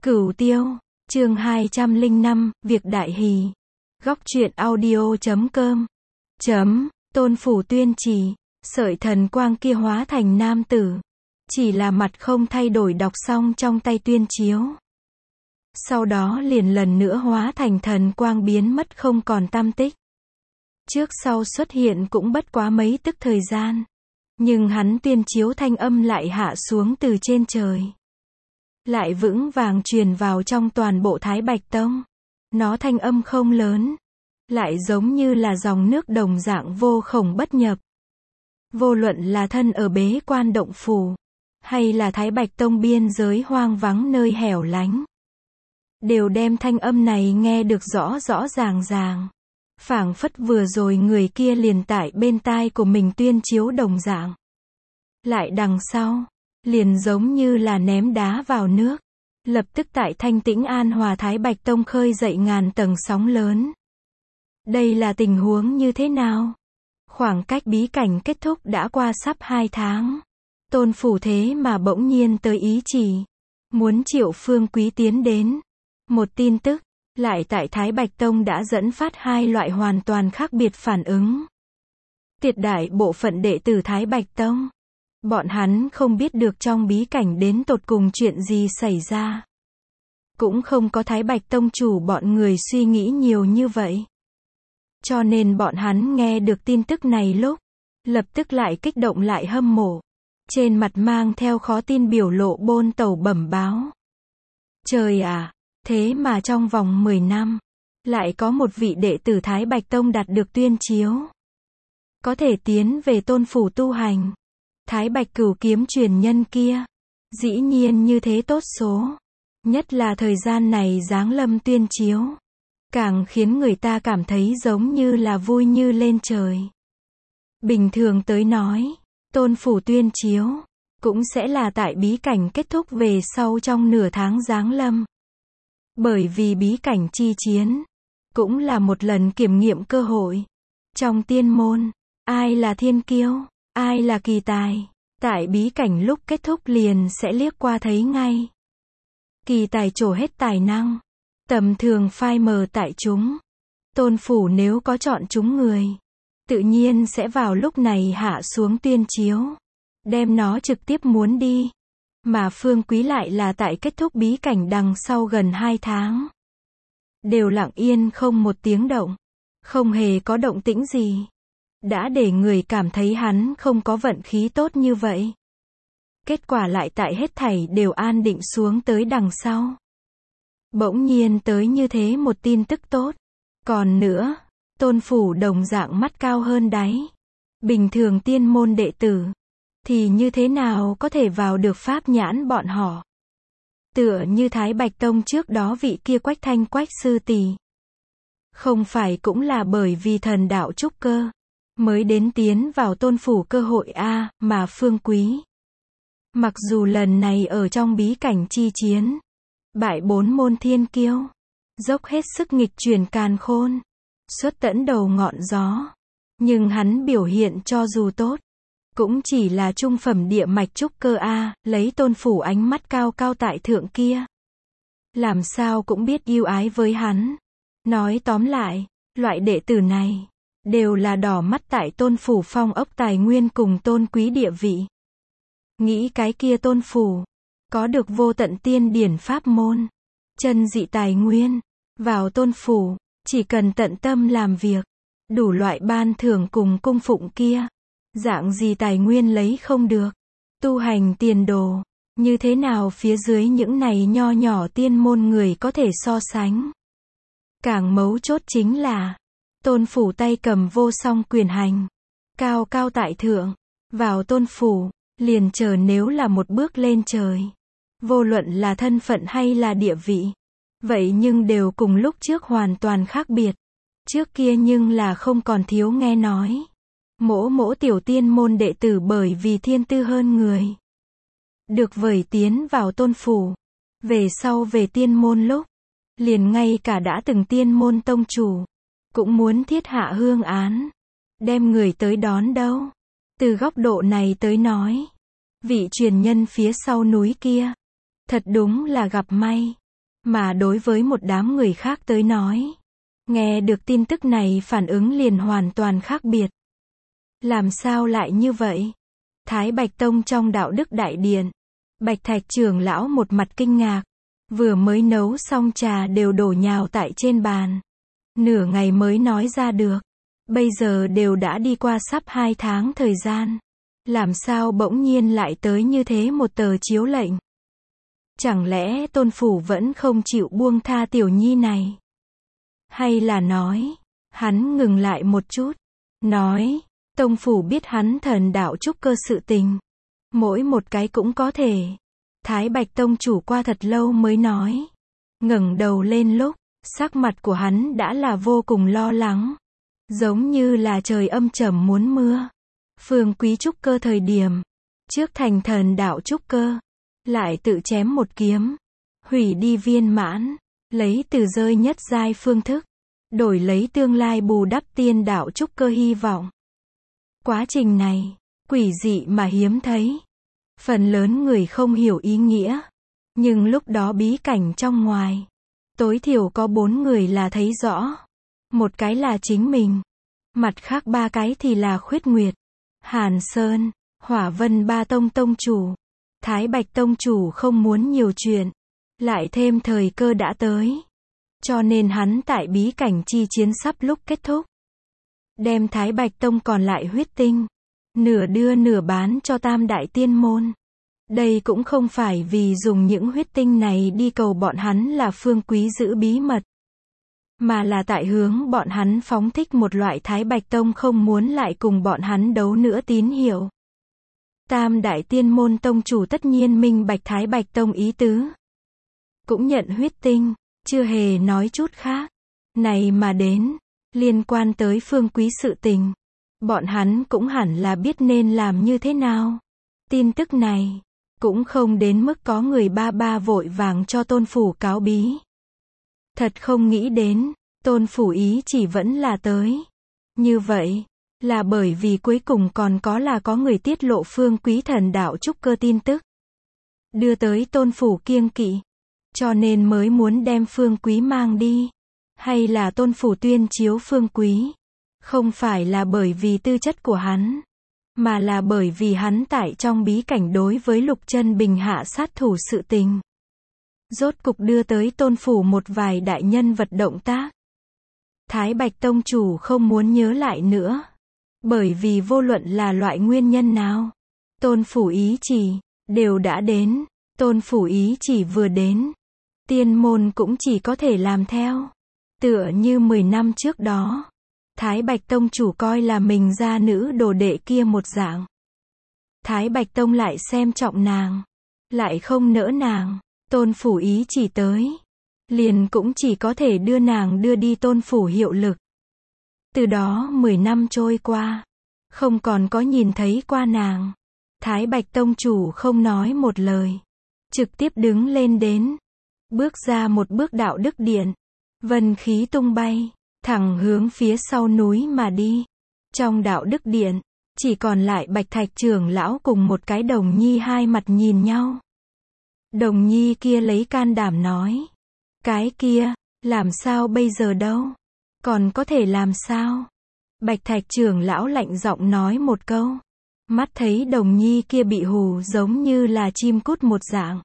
Cửu Tiêu, chương 205, việc đại hỷ. Góc truyện audio.com. Tôn Phủ tuyên chỉ, sợi thần quang kia hóa thành nam tử. Chỉ là mặt không thay đổi đọc xong trong tay tuyên chiếu. Sau đó liền lần nữa hóa thành thần quang biến mất không còn tăm tích. Trước sau xuất hiện cũng bất quá mấy tức thời gian. Nhưng hắn tuyên chiếu thanh âm lại hạ xuống từ trên trời. Lại vững vàng truyền vào trong toàn bộ Thái Bạch Tông. Nó thanh âm không lớn. Lại giống như là dòng nước đồng dạng vô khổng bất nhập. Vô luận là thân ở Bế Quan động phủ. Hay là Thái Bạch Tông biên giới hoang vắng nơi hẻo lánh. Đều đem thanh âm này nghe được rõ rõ ràng. Phảng phất vừa rồi người kia liền tại bên tai của mình tuyên chiếu đồng dạng. Lại đằng sau, liền giống như là ném đá vào nước. Lập tức tại thanh tĩnh an hòa Thái Bạch Tông khơi dậy ngàn tầng sóng lớn. Đây là tình huống như thế nào? Khoảng cách bí cảnh kết thúc đã qua sắp 2 tháng. Tôn Phủ thế mà bỗng nhiên tới ý chỉ. Muốn triệu Phương Quý tiến đến. Một tin tức, lại tại Thái Bạch Tông đã dẫn phát hai loại hoàn toàn khác biệt phản ứng. Tuyệt đại bộ phận đệ tử Thái Bạch Tông. Bọn hắn không biết được trong bí cảnh đến tột cùng chuyện gì xảy ra. Cũng không có Thái Bạch Tông chủ bọn người suy nghĩ nhiều như vậy. Cho nên bọn hắn nghe được tin tức này lúc, lập tức lại kích động lại hâm mộ. Trên mặt mang theo khó tin biểu lộ bôn tẩu bẩm báo. Trời à, thế mà trong vòng 10 năm, lại có một vị đệ tử Thái Bạch Tông đạt được tuyên chiếu. Có thể tiến về Tôn Phủ tu hành. Thái Bạch Cửu kiếm truyền nhân kia. Dĩ nhiên như thế tốt số. Nhất là thời gian này giáng lâm tuyên chiếu. Càng khiến người ta cảm thấy giống như là vui như lên trời. Bình thường tới nói, Tôn Phủ tuyên chiếu, cũng sẽ là tại bí cảnh kết thúc về sau trong nửa tháng giáng lâm. Bởi vì bí cảnh chi chiến, cũng là một lần kiểm nghiệm cơ hội. Trong tiên môn, ai là thiên kiêu, ai là kỳ tài, tại bí cảnh lúc kết thúc liền sẽ liếc qua thấy ngay. Kỳ tài trổ hết tài năng, tầm thường phai mờ tại chúng. Tôn Phủ nếu có chọn chúng người, tự nhiên sẽ vào lúc này hạ xuống tuyên chiếu, đem nó trực tiếp muốn đi. Mà Phương Quý lại là tại kết thúc bí cảnh đằng sau gần 2 tháng. Đều lặng yên không một tiếng động, không hề có động tĩnh gì. Đã để người cảm thấy hắn không có vận khí tốt như vậy. Kết quả lại tại hết thảy đều an định xuống tới đằng sau. Bỗng nhiên tới như thế một tin tức tốt. Còn nữa, Tôn Phủ đồng dạng mắt cao hơn đáy. Bình thường tiên môn đệ tử, thì như thế nào có thể vào được pháp nhãn bọn họ. Tựa như Thái Bạch Tông trước đó vị kia Quách Thanh Quách sư tỷ. Không phải cũng là bởi vì thần đạo trúc cơ, mới đến tiến vào Tôn Phủ cơ hội a, mà Phương Quý. Mặc dù lần này ở trong bí cảnh chi chiến, bại 4 môn thiên kiêu, dốc hết sức nghịch chuyển càn khôn, xuất tẫn đầu ngọn gió, nhưng hắn biểu hiện cho dù tốt, cũng chỉ là trung phẩm địa mạch trúc cơ a, lấy Tôn Phủ ánh mắt cao cao tại thượng kia. Làm sao cũng biết yêu ái với hắn. Nói tóm lại, loại đệ tử này, đều là đỏ mắt tại Tôn Phủ phong ốc tài nguyên cùng tôn quý địa vị. Nghĩ cái kia Tôn Phủ, có được vô tận tiên điển pháp môn, chân dị tài nguyên, vào Tôn Phủ, chỉ cần tận tâm làm việc, đủ loại ban thưởng cùng cung phụng kia. Dạng gì tài nguyên lấy không được, tu hành tiền đồ, như thế nào phía dưới những này nho nhỏ tiên môn người có thể so sánh. Càng mấu chốt chính là, Tôn Phủ tay cầm vô song quyền hành, cao cao tại thượng, vào Tôn Phủ, liền chờ nếu là một bước lên trời. Vô luận là thân phận hay là địa vị, vậy nhưng đều cùng lúc trước hoàn toàn khác biệt. Trước kia nhưng là không còn thiếu nghe nói. Mỗ tiểu tiên môn đệ tử bởi vì thiên tư hơn người, được vời tiến vào Tôn Phủ. Về sau về tiên môn lúc, liền ngay cả đã từng tiên môn tông chủ, cũng muốn thiết hạ hương án, đem người tới đón đâu. Từ góc độ này tới nói, vị truyền nhân phía sau núi kia, thật đúng là gặp may. Mà đối với một đám người khác tới nói, nghe được tin tức này phản ứng liền hoàn toàn khác biệt. Làm sao lại như vậy? Thái Bạch Tông trong đạo đức đại điện. Bạch Thạch trưởng lão một mặt kinh ngạc. Vừa mới nấu xong trà đều đổ nhào tại trên bàn. Nửa ngày mới nói ra được. Bây giờ đều đã đi qua sắp 2 tháng thời gian. Làm sao bỗng nhiên lại tới như thế một tờ chiếu lệnh? Chẳng lẽ Tôn Phủ vẫn không chịu buông tha tiểu nhi này? Hay là nói, hắn ngừng lại một chút, nói, Tông Phủ biết hắn thần đạo trúc cơ sự tình. Mỗi một cái cũng có thể. Thái Bạch Tông chủ qua thật lâu mới nói. Ngẩng đầu lên lúc, sắc mặt của hắn đã là vô cùng lo lắng. Giống như là trời âm trầm muốn mưa. Phương Quý trúc cơ thời điểm, trước thành thần đạo trúc cơ, lại tự chém một kiếm, hủy đi viên mãn, lấy từ rơi nhất giai phương thức, đổi lấy tương lai bù đắp tiên đạo trúc cơ hy vọng. Quá trình này, quỷ dị mà hiếm thấy. Phần lớn người không hiểu ý nghĩa, nhưng lúc đó bí cảnh trong ngoài, tối thiểu có 4 người là thấy rõ. Một cái là chính mình, mặt khác 3 cái thì là Khuyết Nguyệt, Hàn Sơn, Hỏa Vân Ba Tông tông chủ. Thái Bạch Tông chủ không muốn nhiều chuyện, lại thêm thời cơ đã tới. Cho nên hắn tại bí cảnh chi chiến sắp lúc kết thúc, đem Thái Bạch Tông còn lại huyết tinh, nửa đưa nửa bán cho Tam Đại Tiên Môn. Đây cũng không phải vì dùng những huyết tinh này đi cầu bọn hắn là Phương Quý giữ bí mật, mà là tại hướng bọn hắn phóng thích một loại Thái Bạch Tông không muốn lại cùng bọn hắn đấu nữa tín hiệu. Tam Đại Tiên Môn tông chủ tất nhiên minh bạch Thái Bạch Tông ý tứ, cũng nhận huyết tinh, chưa hề nói chút khác. Này mà đến, liên quan tới Phương Quý sự tình, bọn hắn cũng hẳn là biết nên làm như thế nào. Tin tức này, cũng không đến mức có người ba vội vàng cho Tôn Phủ cáo bí. Thật không nghĩ đến, Tôn Phủ ý chỉ vẫn là tới. Như vậy, là bởi vì cuối cùng còn có người tiết lộ Phương Quý thần đạo trúc cơ tin tức, đưa tới Tôn Phủ kiêng kỵ, cho nên mới muốn đem Phương Quý mang đi. Hay là Tôn Phủ tuyên chiếu Phương Quý, không phải là bởi vì tư chất của hắn, mà là bởi vì hắn tại trong bí cảnh đối với Lục Chân Bình hạ sát thủ sự tình, rốt cục đưa tới Tôn Phủ một vài đại nhân vật động tác. Thái Bạch Tông chủ không muốn nhớ lại nữa, bởi vì vô luận là loại nguyên nhân nào, Tôn Phủ ý chỉ đều đã đến. Tôn Phủ ý chỉ vừa đến, tiên môn cũng chỉ có thể làm theo. Tựa như 10 năm trước đó, Thái Bạch Tông chủ coi là mình gia nữ đồ đệ kia một dạng. Thái Bạch Tông lại xem trọng nàng, lại không nỡ nàng. Tôn Phủ ý chỉ tới, liền cũng chỉ có thể đưa nàng đưa đi Tôn Phủ hiệu lực. Từ đó 10 năm trôi qua, không còn có nhìn thấy qua nàng. Thái Bạch Tông chủ không nói một lời, trực tiếp đứng lên đến, bước ra một bước đạo đức điện, vân khí tung bay, thẳng hướng phía sau núi mà đi. Trong đạo đức điện, chỉ còn lại Bạch Thạch trưởng lão cùng một cái đồng nhi hai mặt nhìn nhau. Đồng nhi kia lấy can đảm nói, cái kia, làm sao bây giờ đâu? Còn có thể làm sao? Bạch Thạch trưởng lão lạnh giọng nói một câu. Mắt thấy đồng nhi kia bị hù giống như là chim cút một dạng,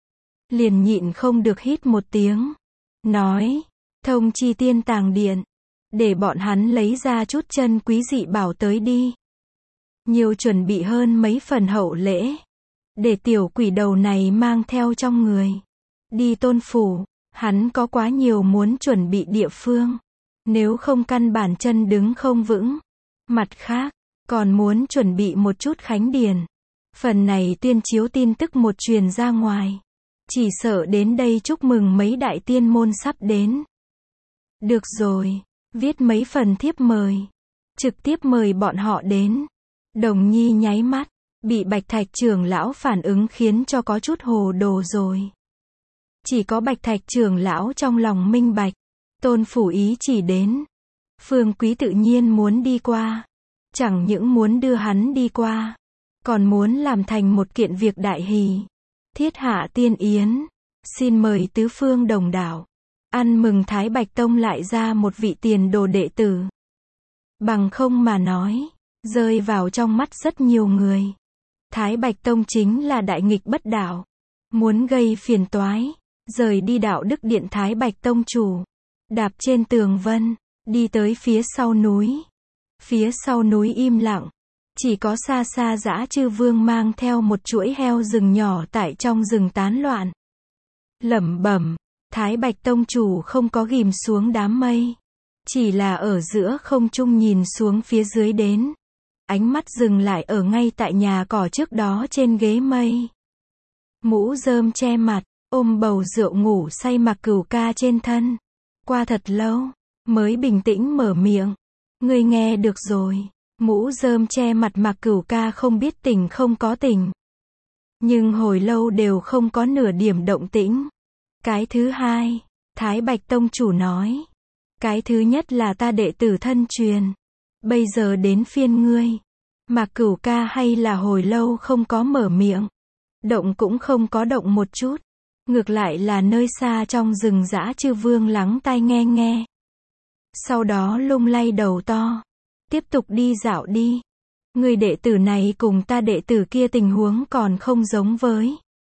liền nhịn không được hít một tiếng, nói, thông chi tiên tàng điện, để bọn hắn lấy ra chút chân quý dị bảo tới đi. Nhiều chuẩn bị hơn mấy phần hậu lễ, để tiểu quỷ đầu này mang theo trong người. Đi Tôn Phủ, hắn có quá nhiều muốn chuẩn bị địa phương, nếu không căn bản chân đứng không vững. Mặt khác, còn muốn chuẩn bị một chút khánh điền. Phần này tuyên chiếu tin tức một truyền ra ngoài, chỉ sợ đến đây chúc mừng mấy đại tiên môn sắp đến. Được rồi, viết mấy phần thiếp mời, trực tiếp mời bọn họ đến. Đồng nhi nháy mắt, bị Bạch Thạch trưởng lão phản ứng khiến cho có chút hồ đồ rồi. Chỉ có Bạch Thạch trưởng lão trong lòng minh bạch, Tôn Phủ ý chỉ đến, Phương Quý tự nhiên muốn đi qua. Chẳng những muốn đưa hắn đi qua, còn muốn làm thành một kiện việc đại hỷ, thiết hạ tiên yến. Xin mời tứ phương đồng đạo. Ăn mừng Thái Bạch Tông lại ra một vị tiền đồ đệ tử. Bằng không mà nói, rơi vào trong mắt rất nhiều người. Thái Bạch Tông chính là đại nghịch bất đạo. Muốn gây phiền toái, rời đi đạo đức điện Thái Bạch Tông chủ. Đạp trên tường vân, đi tới phía sau núi. Phía sau núi im lặng. Chỉ có xa xa Dã Chư Vương mang theo một chuỗi heo rừng nhỏ tại trong rừng tán loạn. Lẩm bẩm, Thái Bạch Tông chủ không có ghim xuống đám mây. Chỉ là ở giữa không trung nhìn xuống phía dưới đến. Ánh mắt dừng lại ở ngay tại nhà cỏ trước đó trên ghế mây. Mũ rơm che mặt, ôm bầu rượu ngủ say Mạc Cửu Ca trên thân. Qua thật lâu, mới bình tĩnh mở miệng. Ngươi nghe được rồi. Mũ rơm che mặt Mạc Cửu Ca không biết tỉnh không có tỉnh. Nhưng hồi lâu đều không có nửa điểm động tĩnh. Cái thứ hai, Thái Bạch Tông chủ nói. Cái thứ nhất là ta đệ tử thân truyền. Bây giờ đến phiên ngươi. Mạc Cửu Ca hay là hồi lâu không có mở miệng. Động cũng không có động một chút. Ngược lại là nơi xa trong rừng Dã Chư Vương lắng tai nghe nghe. Sau đó lung lay đầu to. Tiếp tục đi dạo đi. Người đệ tử này cùng ta đệ tử kia tình huống còn không giống với.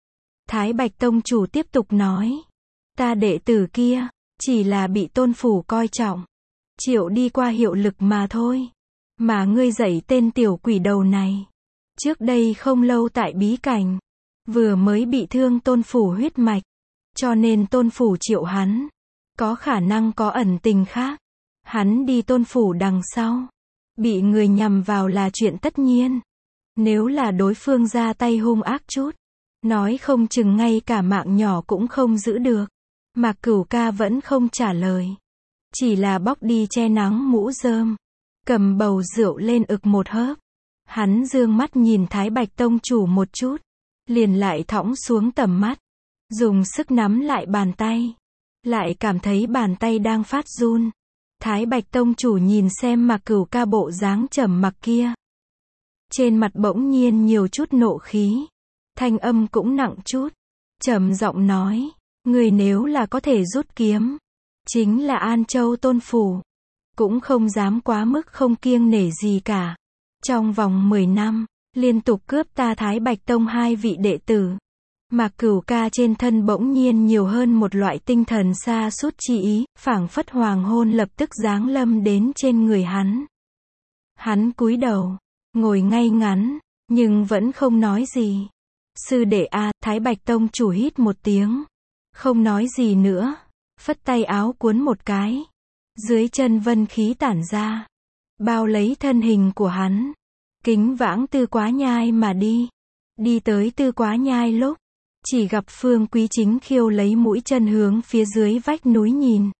Thái Bạch Tông chủ tiếp tục nói. Ta đệ tử kia, chỉ là bị tôn phủ coi trọng. Triệu đi qua hiệu lực mà thôi. Mà ngươi dạy tên tiểu quỷ đầu này. Trước đây không lâu tại bí cảnh. Vừa mới bị thương tôn phủ huyết mạch. Cho nên tôn phủ triệu hắn. Có khả năng có ẩn tình khác. Hắn đi tôn phủ đằng sau. Bị người nhằm vào là chuyện tất nhiên. Nếu là đối phương ra tay hung ác chút. Nói không chừng ngay cả mạng nhỏ cũng không giữ được. Mạc Cửu Ca vẫn không trả lời. Chỉ là bóc đi che nắng mũ rơm. Cầm bầu rượu lên ực một hớp. Hắn dương mắt nhìn Thái Bạch Tông chủ một chút. Liền lại thõng xuống tầm mắt. Dùng sức nắm lại bàn tay. Lại cảm thấy bàn tay đang phát run. Thái Bạch Tông chủ nhìn xem Mạc Cửu Ca bộ dáng trầm mặc kia. Trên mặt bỗng nhiên nhiều chút nộ khí. Thanh âm cũng nặng chút. Trầm giọng nói. Người nếu là có thể rút kiếm. Chính là An Châu tôn phủ. Cũng không dám quá mức không kiêng nể gì cả. Trong vòng 10 năm. Liên tục cướp ta Thái Bạch Tông 2 vị đệ tử. Mạc Cửu Ca trên thân bỗng nhiên nhiều hơn một loại tinh thần sa sút chi ý, phảng phất hoàng hôn lập tức giáng lâm đến trên người hắn. Hắn cúi đầu, ngồi ngay ngắn, nhưng vẫn không nói gì. Sư đệ a, Thái Bạch Tông chủ hít một tiếng. Không nói gì nữa, phất tay áo cuốn một cái. Dưới chân vân khí tản ra, bao lấy thân hình của hắn. Kính vãng Tư Quá Nhai mà đi. Đi tới Tư Quá Nhai lúc. Chỉ gặp Phương Quý chính khiêu lấy mũi chân hướng phía dưới vách núi nhìn.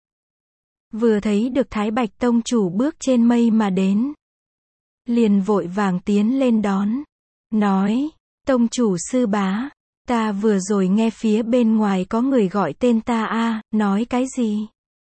Vừa thấy được Thái Bạch Tông chủ bước trên mây mà đến. Liền vội vàng tiến lên đón. Nói, Tông chủ sư bá. Ta vừa rồi nghe phía bên ngoài có người gọi tên ta a, nói cái gì?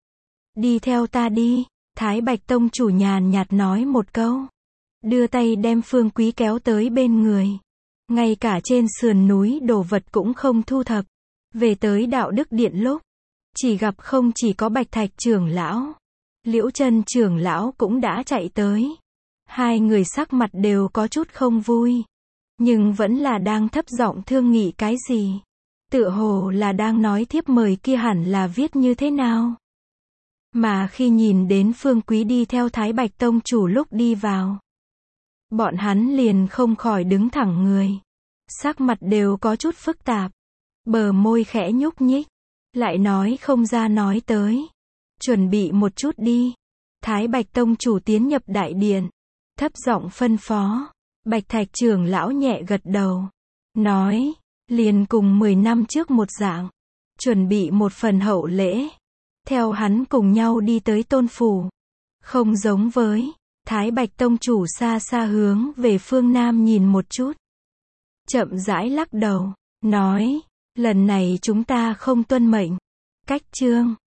Đi theo ta đi. Thái Bạch Tông chủ nhàn nhạt nói một câu. Đưa tay đem Phương Quý kéo tới bên người. Ngay cả trên sườn núi đồ vật cũng không thu thập. Về tới đạo đức điện lúc. Chỉ gặp không chỉ có Bạch Thạch trưởng lão. Liễu Chân trưởng lão cũng đã chạy tới. Hai người sắc mặt đều có chút không vui. Nhưng vẫn là đang thấp giọng thương nghị cái gì. Tựa hồ là đang nói thiếp mời kia hẳn là viết như thế nào. Mà khi nhìn đến Phương Quý đi theo Thái Bạch Tông chủ lúc đi vào. Bọn hắn liền không khỏi đứng thẳng người. Sắc mặt đều có chút phức tạp. Bờ môi khẽ nhúc nhích. Lại nói không ra nói tới. Chuẩn bị một chút đi. Thái Bạch Tông chủ tiến nhập đại điện. Thấp giọng phân phó. Bạch Thạch trưởng lão nhẹ gật đầu. Nói. Liền cùng 10 năm trước một dạng. Chuẩn bị một phần hậu lễ. Theo hắn cùng nhau đi tới tôn phủ. Không giống với. Thái Bạch Tông chủ xa xa hướng về phương Nam nhìn một chút. Chậm rãi lắc đầu. Nói. Lần này chúng ta không tuân mệnh. Cách chương.